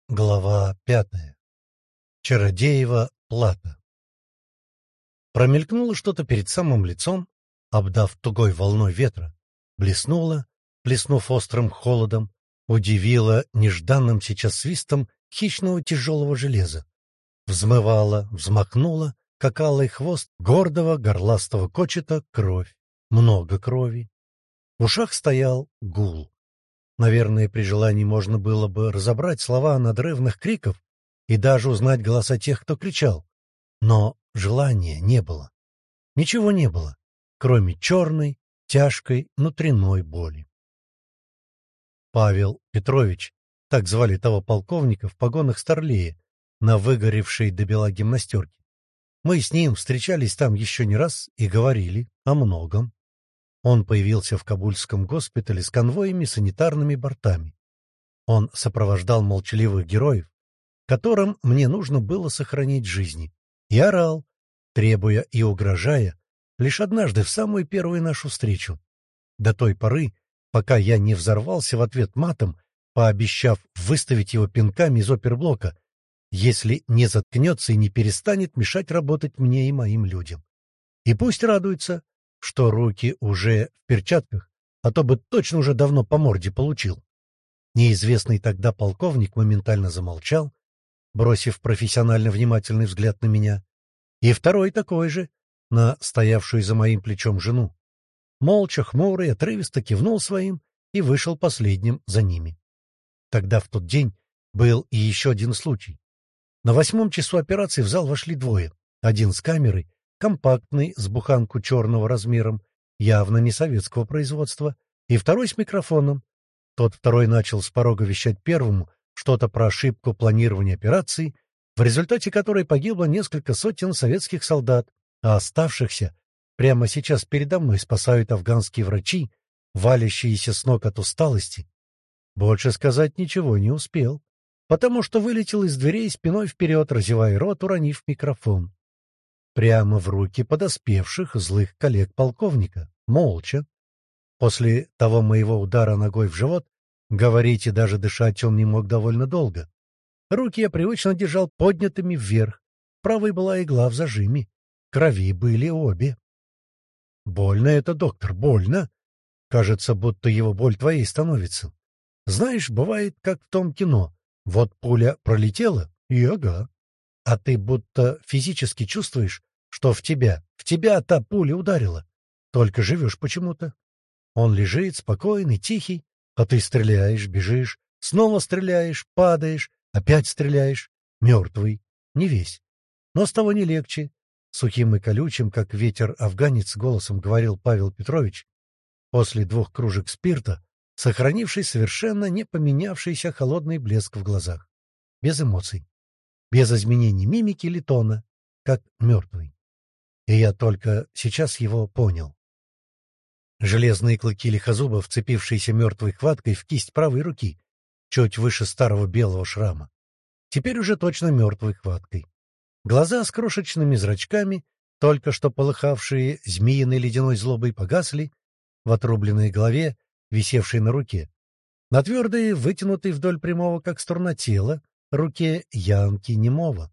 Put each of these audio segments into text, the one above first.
Глава 5. Чародеева плата. Промелькнуло что-то перед самым лицом, обдав тугой волной ветра, блеснуло, плеснув острым холодом, удивило нежданным сейчас свистом хищного тяжелого железа, взмывало, взмахнуло, как алый хвост гордого горластого кочета, кровь, много крови. В ушах стоял гул. Наверное, при желании можно было бы разобрать слова надрывных криков и даже узнать голоса тех, кто кричал. Но желания не было. Ничего не было, кроме черной, тяжкой внутренной боли. Павел Петрович, так звали того полковника в погонах старлея, на выгоревшей до бела гимнастерке. Мы с ним встречались там еще не раз и говорили о многом. Он появился в кабульском госпитале с конвоями санитарными бортами. Он сопровождал молчаливых героев, которым мне нужно было сохранить жизни, и орал, требуя и угрожая, лишь однажды в самую первую нашу встречу. До той поры, пока я не взорвался в ответ матом, пообещав выставить его пинками из оперблока, если не заткнется и не перестанет мешать работать мне и моим людям. И пусть радуется, что руки уже в перчатках, а то бы точно уже давно по морде получил. Неизвестный тогда полковник моментально замолчал, бросив профессионально внимательный взгляд на меня, и второй такой же, на стоявшую за моим плечом жену. Молча, хмурый, отрывисто кивнул своим и вышел последним за ними. Тогда в тот день был и еще один случай. На 8 часу операции в зал вошли двое, один с камерой, компактный, с буханку черного размером, явно не советского производства, и второй с микрофоном. Тот второй начал с порога вещать первому что-то про ошибку планирования операции, в результате которой погибло несколько сотен советских солдат, а оставшихся прямо сейчас передо мной спасают афганские врачи, валящиеся с ног от усталости. Больше сказать ничего не успел, потому что вылетел из дверей спиной вперед, разевая рот, уронив микрофон. Прямо в руки подоспевших злых коллег полковника, молча. После того моего удара ногой в живот говорить и даже дышать он не мог довольно долго. Руки я привычно держал поднятыми вверх. Правой была игла в зажиме. Крови были обе. «Больно это, доктор, больно. Кажется, будто его боль твоей становится. Знаешь, бывает, как в том кино. Вот пуля пролетела, и ага. А ты будто физически чувствуешь, что в тебя та пуля ударила. Только живешь почему-то. Он лежит, спокойный, тихий, а ты стреляешь, бежишь, снова стреляешь, падаешь, опять стреляешь. Мертвый, не весь. Но с того не легче. Сухим и колючим, как ветер афганец, голосом говорил Павел Петрович, после 2 кружек спирта, сохранивший совершенно не поменявшийся холодный блеск в глазах. Без эмоций. Без изменений мимики или тона, как мертвый. И я только сейчас его понял. Железные клыки лихозуба, вцепившиеся мертвой хваткой в кисть правой руки, чуть выше старого белого шрама. Теперь уже точно мертвой хваткой. Глаза с крошечными зрачками, только что полыхавшие змеиной ледяной злобой, погасли в отрубленной голове, висевшей на руке. На твердой, вытянутой вдоль прямого, как струна тела, руке Янки немого.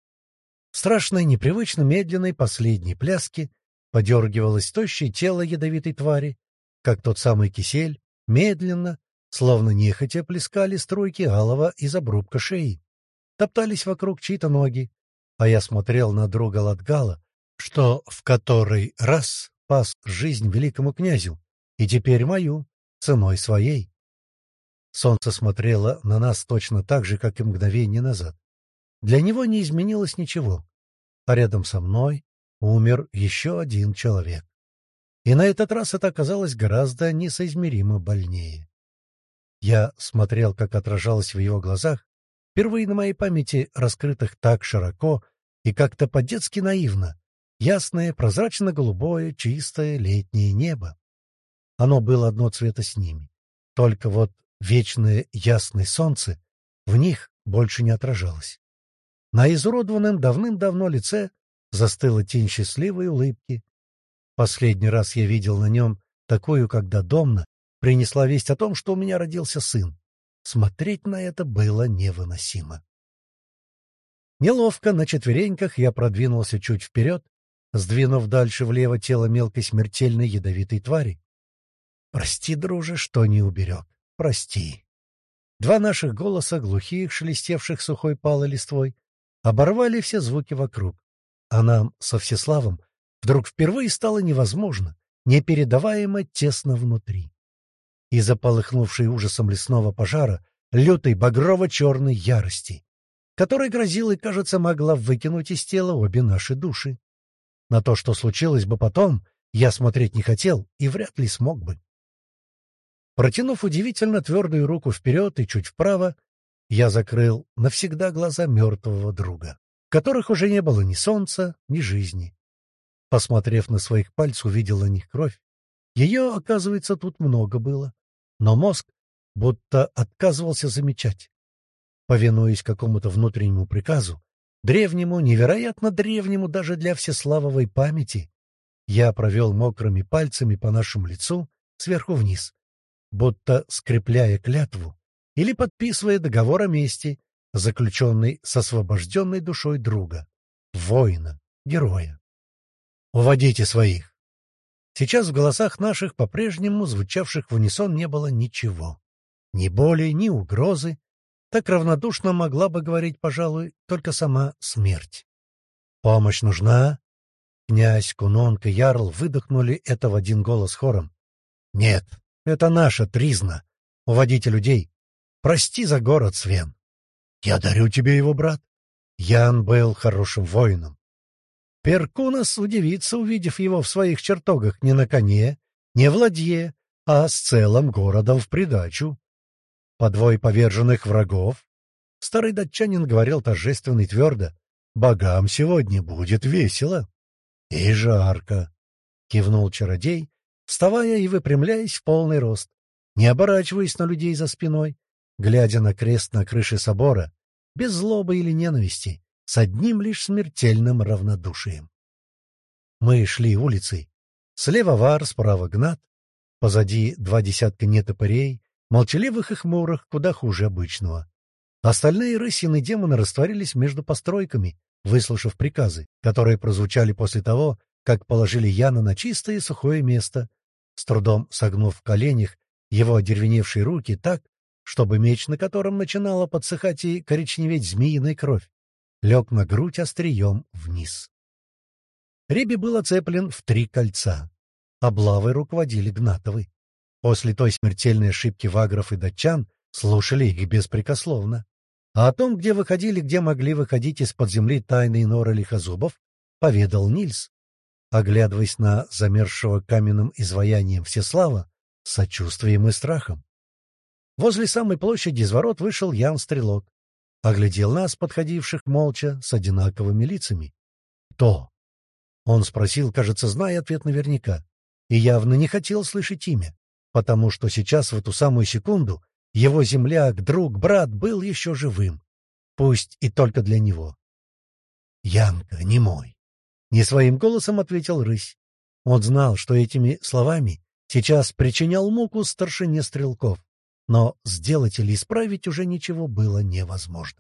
В страшной, непривычно медленной последней пляске подергивалось тощее тело ядовитой твари, как тот самый кисель, медленно, словно нехотя плескали струйки алого из обрубка шеи. Топтались вокруг чьи-то ноги, а я смотрел на друга Латгала, что в который раз спас жизнь великому князю, и теперь мою, ценой своей. Солнце смотрело на нас точно так же, как и мгновение назад. Для него не изменилось ничего, а рядом со мной умер еще один человек. И на этот раз это оказалось гораздо несоизмеримо больнее. Я смотрел, как отражалось в его глазах, впервые на моей памяти раскрытых так широко и как-то по-детски наивно, ясное, прозрачно-голубое, чистое летнее небо. Оно было одно цвета с ними. Только вот вечное ясное солнце в них больше не отражалось. На изуродованном давным-давно лице застыла тень счастливой улыбки. Последний раз я видел на нем такую, когда Домна принесла весть о том, что у меня родился сын. Смотреть на это было невыносимо. Неловко, на четвереньках я продвинулся чуть вперед, сдвинув дальше влево тело мелкой смертельной ядовитой твари. «Прости, друже, что не уберег. Прости». Два наших голоса, глухих, шелестевших сухой палой листвой, оборвали все звуки вокруг. А нам со Всеславом вдруг впервые стало невозможно, непередаваемо тесно внутри. Из-за полыхнувшей ужасом лесного пожара, лютой багрово-черной ярости, которая грозила и, кажется, могла выкинуть из тела обе наши души. На то, что случилось бы потом, я смотреть не хотел и вряд ли смог бы. Протянув удивительно твердую руку вперед и чуть вправо, я закрыл навсегда глаза мертвого друга, в которых уже не было ни солнца, ни жизни. Посмотрев на своих пальцев, увидел на них кровь. Ее, оказывается, тут много было, но мозг будто отказывался замечать. Повинуясь какому-то внутреннему приказу, древнему, невероятно древнему даже для всеславовой памяти, я провел мокрыми пальцами по нашему лицу сверху вниз, будто скрепляя клятву или подписывая договор о мести, заключенный с освобожденной душой друга, воина, героя. «Уводите своих!» Сейчас в голосах наших, по-прежнему звучавших в унисон, не было ничего. Ни боли, ни угрозы. Так равнодушно могла бы говорить, пожалуй, только сама смерть. «Помощь нужна?» Князь, Кунонг и Ярл выдохнули это в один голос хором. «Нет, это наша тризна. Уводите людей. Прости за город, Свен. Я дарю тебе его, брат. Ян был хорошим воином. Перкунас удивится, увидев его в своих чертогах не на коне, не в ладье, а с целым городом в придачу. Подвой поверженных врагов. Старый датчанин говорил торжественно и твердо. Богам сегодня будет весело. И жарко, — кивнул чародей, вставая и выпрямляясь в полный рост, не оборачиваясь на людей за спиной, глядя на крест на крыше собора, без злобы или ненависти, с одним лишь смертельным равнодушием. Мы шли улицей. Слева Вар, справа Гнат, позади 20 нетопырей, молчаливых и хмурых, куда хуже обычного. Остальные рысины демоны растворились между постройками, выслушав приказы, которые прозвучали после того, как положили Яна на чистое и сухое место, с трудом согнув в коленях его одервеневшие руки так, чтобы меч, на котором начинала подсыхать и коричневеть змеиная кровь, лег на грудь острием вниз. Реби был оцеплен в 3 кольца. Облавой руководили Гнатовы. После той смертельной ошибки вагров и датчан слушали их беспрекословно. А о том, где выходили, где могли выходить из-под земли тайные норы лихозубов, поведал Нильс, оглядываясь на замерзшего каменным изваянием Всеслава с сочувствием и страхом. Возле самой площади из ворот вышел Ян-стрелок, оглядел нас, подходивших молча, с одинаковыми лицами. «Кто?» Он спросил, кажется, зная ответ наверняка, и явно не хотел слышать имя, потому что сейчас, в эту самую секунду, его земляк, друг, брат был еще живым, пусть и только для него. «Янка, не мой!» — не своим голосом ответил рысь. Он знал, что этими словами сейчас причинял муку старшине стрелков, но сделать или исправить уже ничего было невозможно.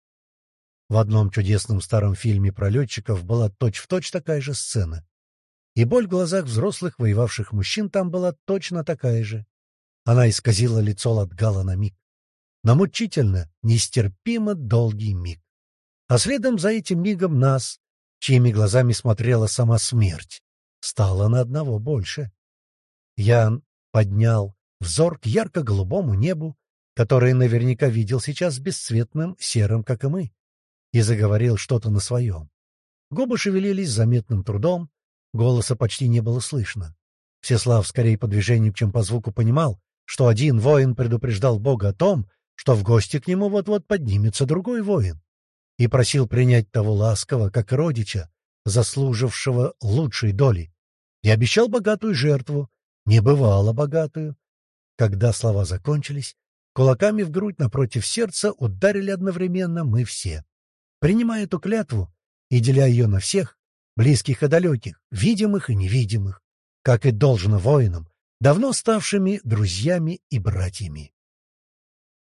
В одном чудесном старом фильме про летчиков была точь-в-точь такая же сцена. И боль в глазах взрослых воевавших мужчин там была точно такая же. Она исказила лицо Латгала на миг. На мучительно, нестерпимо долгий миг. А следом за этим мигом нас, чьими глазами смотрела сама смерть, стало на одного больше. Ян поднял взор к ярко-голубому небу, которое наверняка видел сейчас бесцветным, серым, как и мы, и заговорил что-то на своем. Губы шевелились с заметным трудом, голоса почти не было слышно. Всеслав скорее по движению, чем по звуку понимал, что один воин предупреждал Бога о том, что в гости к нему вот-вот поднимется другой воин, и просил принять того ласково, как родича, заслужившего лучшей доли, и обещал богатую жертву, небывало богатую. Когда слова закончились, кулаками в грудь напротив сердца ударили одновременно мы все, принимая эту клятву и деля ее на всех, близких и далеких, видимых и невидимых, как и должно воинам, давно ставшими друзьями и братьями.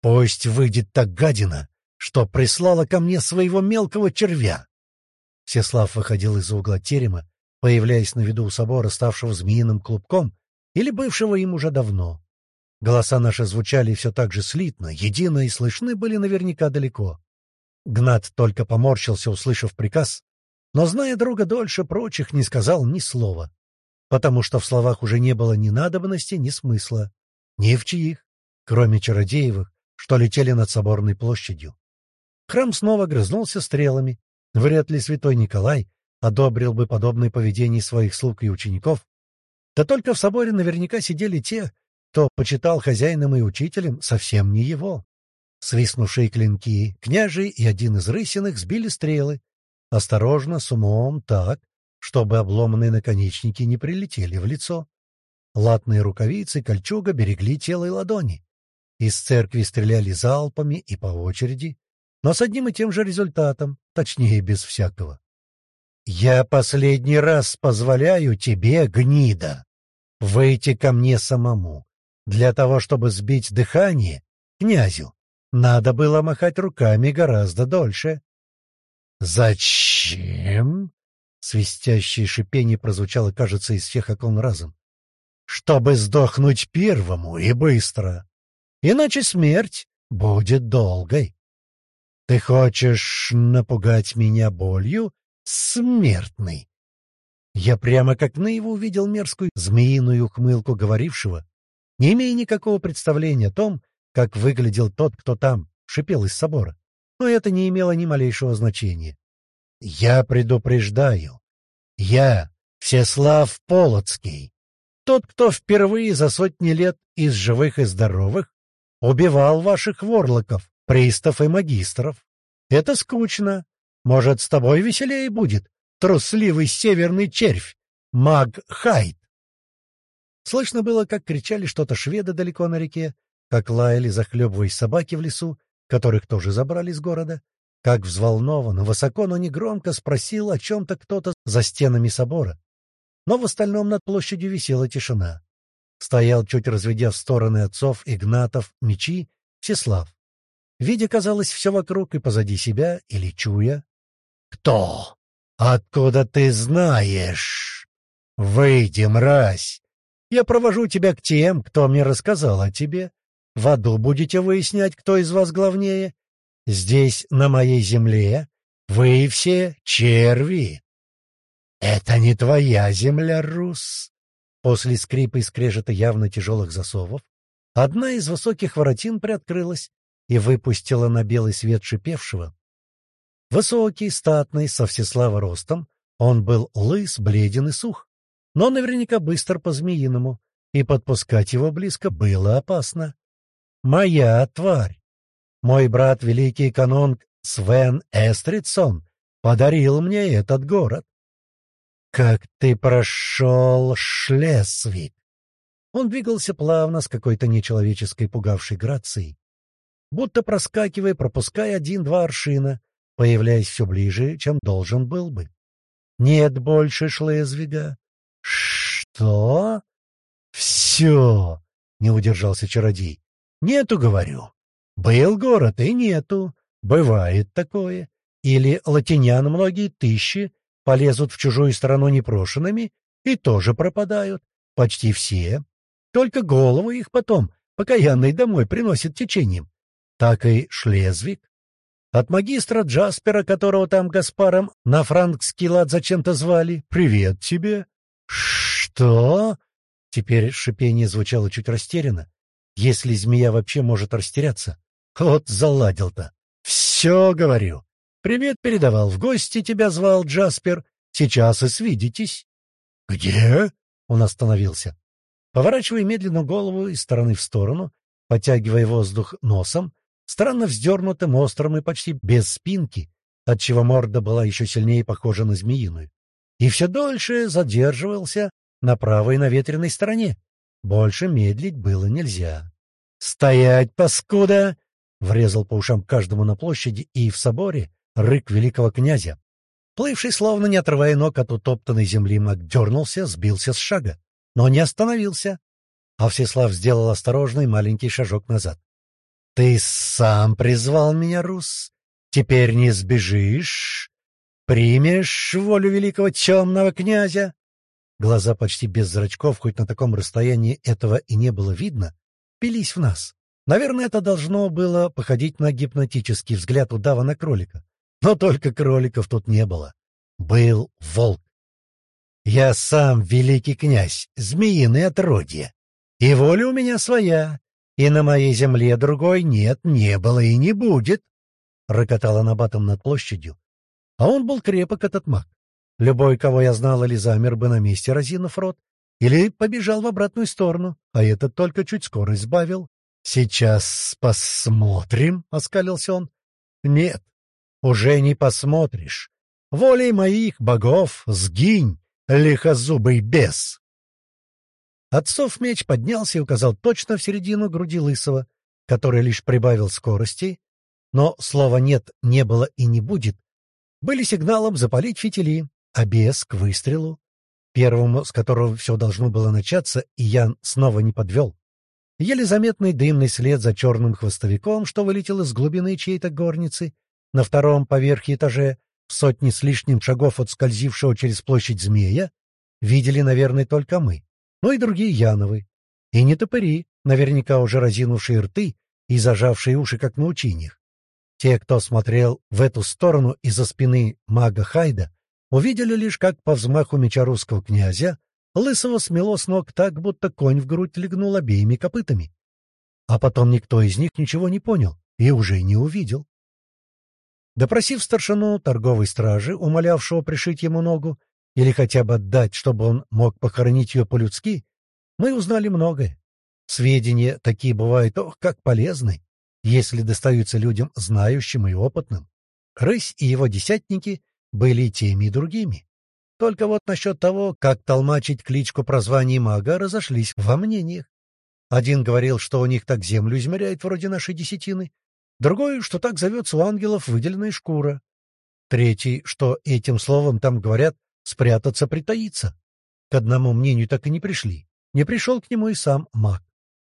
Пусть выйдет та гадина, что прислала ко мне своего мелкого червя. Всеслав выходил из-за угла терема, появляясь на виду у собора, ставшего змеиным клубком или бывшего им уже давно. Голоса наши звучали все так же слитно, едино и слышны были наверняка далеко. Гнат только поморщился, услышав приказ, но, зная друга дольше прочих, не сказал ни слова, потому что в словах уже не было ни надобности, ни смысла, ни в чьих, кроме чародеевых, что летели над соборной площадью. Храм снова грызнулся стрелами. Вряд ли святой Николай одобрил бы подобное поведение своих слуг и учеников. Да только в соборе наверняка сидели те, кто почитал хозяином и учителем совсем не его. Свистнувшие клинки, княжий и один из рысиных сбили стрелы. Осторожно, с умом, так, чтобы обломанные наконечники не прилетели в лицо. Латные рукавицы, кольчуга берегли тело и ладони. Из церкви стреляли залпами и по очереди, но с одним и тем же результатом, точнее, без всякого. «Я последний раз позволяю тебе, гнида, выйти ко мне самому. Для того, чтобы сбить дыхание, князю, надо было махать руками гораздо дольше». «Зачем?» — свистящее шипение прозвучало, кажется, из всех окон разом. «Чтобы сдохнуть первому и быстро. Иначе смерть будет долгой. Ты хочешь напугать меня болью, смертный?» Я прямо как наяву увидел мерзкую змеиную ухмылку говорившего, не имея никакого представления о том, как выглядел тот, кто там шипел из собора. Но это не имело ни малейшего значения. «Я предупреждаю. Я Всеслав Полоцкий, тот, кто впервые за сотни лет из живых и здоровых убивал ваших ворлоков, пристав и магистров. Это скучно. Может, с тобой веселее будет, трусливый северный червь, маг Хайд». Слышно было, как кричали что-то шведы далеко на реке, как лаяли, захлебываясь собаки в лесу, которых тоже забрали из города, как взволнованно, высоко, но негромко спросил о чем-то кто-то за стенами собора. Но в остальном над площадью висела тишина. Стоял, чуть разведя в стороны отцов Игнатов мечи, Всеслав. Видя, казалось, все вокруг и позади себя, или чуя. «Кто? Откуда ты знаешь? Выйди, мразь! Я провожу тебя к тем, кто мне рассказал о тебе. В аду будете выяснять, кто из вас главнее. Здесь, на моей земле, вы все черви. Это не твоя земля, Рус». После скрипа и скрежета явно тяжелых засовов одна из высоких воротин приоткрылась и выпустила на белый свет шипевшего. Высокий, статный, со Всеслава ростом, он был лыс, бледен и сух, но наверняка быстр по-змеиному, и подпускать его близко было опасно. «Моя тварь! Мой брат, великий канонг Свен Эстридсон, подарил мне этот город. Как ты прошел, Шлесвик!» Он двигался плавно, с какой-то нечеловеческой пугавшей грацией, будто проскакивая, пропуская 1-2 аршина, появляясь все ближе, чем должен был бы. «Нет больше Шлезвига». «Что?» «Все!» — не удержался чародей. «Нету, говорю. Был город и нету. Бывает такое. Или латинян многие тысячи полезут в чужую страну непрошенными и тоже пропадают. Почти все. Только головы их потом покаянной домой приносят течением. Так и Шлезвиг. От магистра Джаспера, которого там Гаспаром на франкский лад зачем-то звали, привет тебе». «Что?» Теперь шипение звучало чуть растерянно. Если змея вообще может растеряться. Вот заладил-то. «Все, говорю. Привет передавал. В гости тебя звал Джаспер. Сейчас и свидитесь». «Где?» — он остановился. Поворачивая медленно голову из стороны в сторону, потягивая воздух носом, странно вздернутым, острым и почти без спинки, отчего морда была еще сильнее похожа на змеиную. И все дольше задерживался на правой наветренной стороне. Больше медлить было нельзя. «Стоять, паскуда!» — врезал по ушам каждому на площади и в соборе рык великого князя. Плывший, словно не отрывая ног от утоптанной земли, маг дернулся, сбился с шага, но не остановился. А Всеслав сделал осторожный маленький шажок назад. «Ты сам призвал меня, Рус? Теперь не сбежишь? Примешь волю великого темного князя?» Глаза почти без зрачков, хоть на таком расстоянии этого и не было видно, впились в нас. Наверное, это должно было походить на гипнотический взгляд удава на кролика. Но только кроликов тут не было. Был волк. «Я сам великий князь, змеиное отродье, и воля у меня своя, и на моей земле другой нет, не было и не будет», — рокотал Набатом над площадью. А он был крепок, этот маг. Любой, кого я знал, или замер бы на месте, разинув рот, или побежал в обратную сторону, а этот только чуть скорость сбавил. «Сейчас посмотрим», — оскалился он. «Нет, уже не посмотришь. Волей моих богов сгинь, лихозубый бес!» Отцов меч поднялся и указал точно в середину груди Лысого, который лишь прибавил скорости, но слова «нет» не было и не будет, были сигналом запалить фитили, а бес к выстрелу, первому, с которого все должно было начаться, и Ян снова не подвел. Еле заметный дымный след за черным хвостовиком, что вылетел из глубины чьей-то горницы, на втором поверхе этаже, в сотни с лишним шагов от скользившего через площадь змея, видели, наверное, только мы, но и другие Яновы. И не топыри, наверняка уже разинувшие рты и зажавшие уши, как на учениях. Те, кто смотрел в эту сторону из-за спины мага Хайда, увидели лишь, как по взмаху меча русского князя Лысого смело с ног так, будто конь в грудь легнул обеими копытами. А потом никто из них ничего не понял и уже не увидел. Допросив старшину торговой стражи, умолявшего пришить ему ногу или хотя бы отдать, чтобы он мог похоронить ее по-людски, мы узнали многое. Сведения такие бывают, ох, как полезны, если достаются людям знающим и опытным. Рысь и его десятники были и теми, и другими. Только вот насчет того, как толмачить кличку прозваний мага, разошлись во мнениях. Один говорил, что у них так землю измеряет вроде нашей десятины, другой, что так зовется у ангелов выделенная шкура, третий, что этим словом там говорят «спрятаться, притаиться». К одному мнению так и не пришли. Не пришел к нему и сам маг.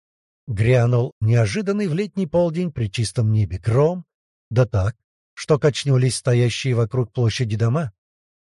Грянул неожиданный в летний полдень при чистом небе гром, да так, что качнулись стоящие вокруг площади дома,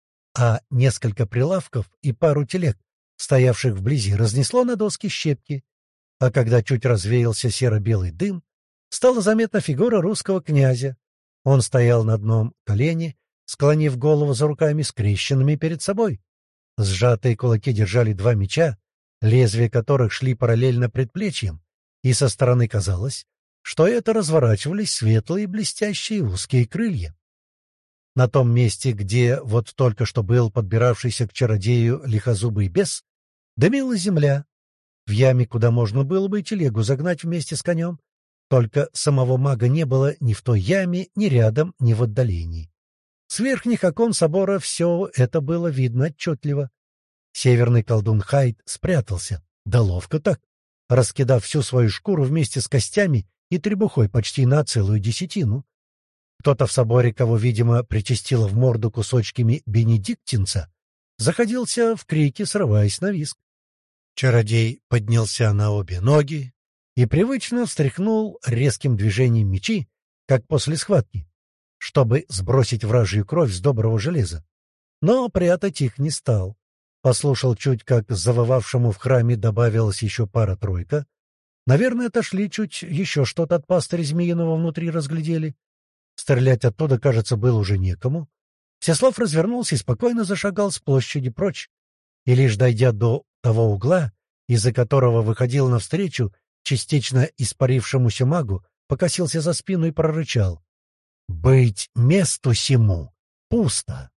а несколько прилавков и пару телег, стоявших вблизи, разнесло на доски щепки, а когда чуть развеялся серо-белый дым, стала заметна фигура русского князя. Он стоял на одном колене, склонив голову за руками, скрещенными перед собой. Сжатые кулаки держали два меча, лезвия которых шли параллельно предплечьям, и со стороны казалось, что это разворачивались светлые блестящие узкие крылья. На том месте, где вот только что был подбиравшийся к чародею лихозубый бес, дымилась земля. В яме, куда можно было бы и телегу загнать вместе с конем, только самого мага не было ни в той яме, ни рядом, ни в отдалении. С верхних окон собора все это было видно отчетливо. Северный колдун Хайд спрятался, да ловко так, раскидав всю свою шкуру вместе с костями и требухой почти на целую десятину. Кто-то в соборе, кого, видимо, причастило в морду кусочками бенедиктинца, заходился в крики, срываясь на визг. Чародей поднялся на обе ноги и привычно встряхнул резким движением мечи, как после схватки, чтобы сбросить вражью кровь с доброго железа. Но прятать их не стал. Послушал чуть, как завывавшему в храме добавилась еще пара-тройка. Наверное, отошли чуть, еще что-то от пастыря Змеиного внутри разглядели. Стрелять оттуда, кажется, было уже некому. Всеслав развернулся и спокойно зашагал с площади прочь. И лишь дойдя до того угла, из-за которого выходил навстречу частично испарившемуся магу, покосился за спину и прорычал: «Быть месту сему пусто!»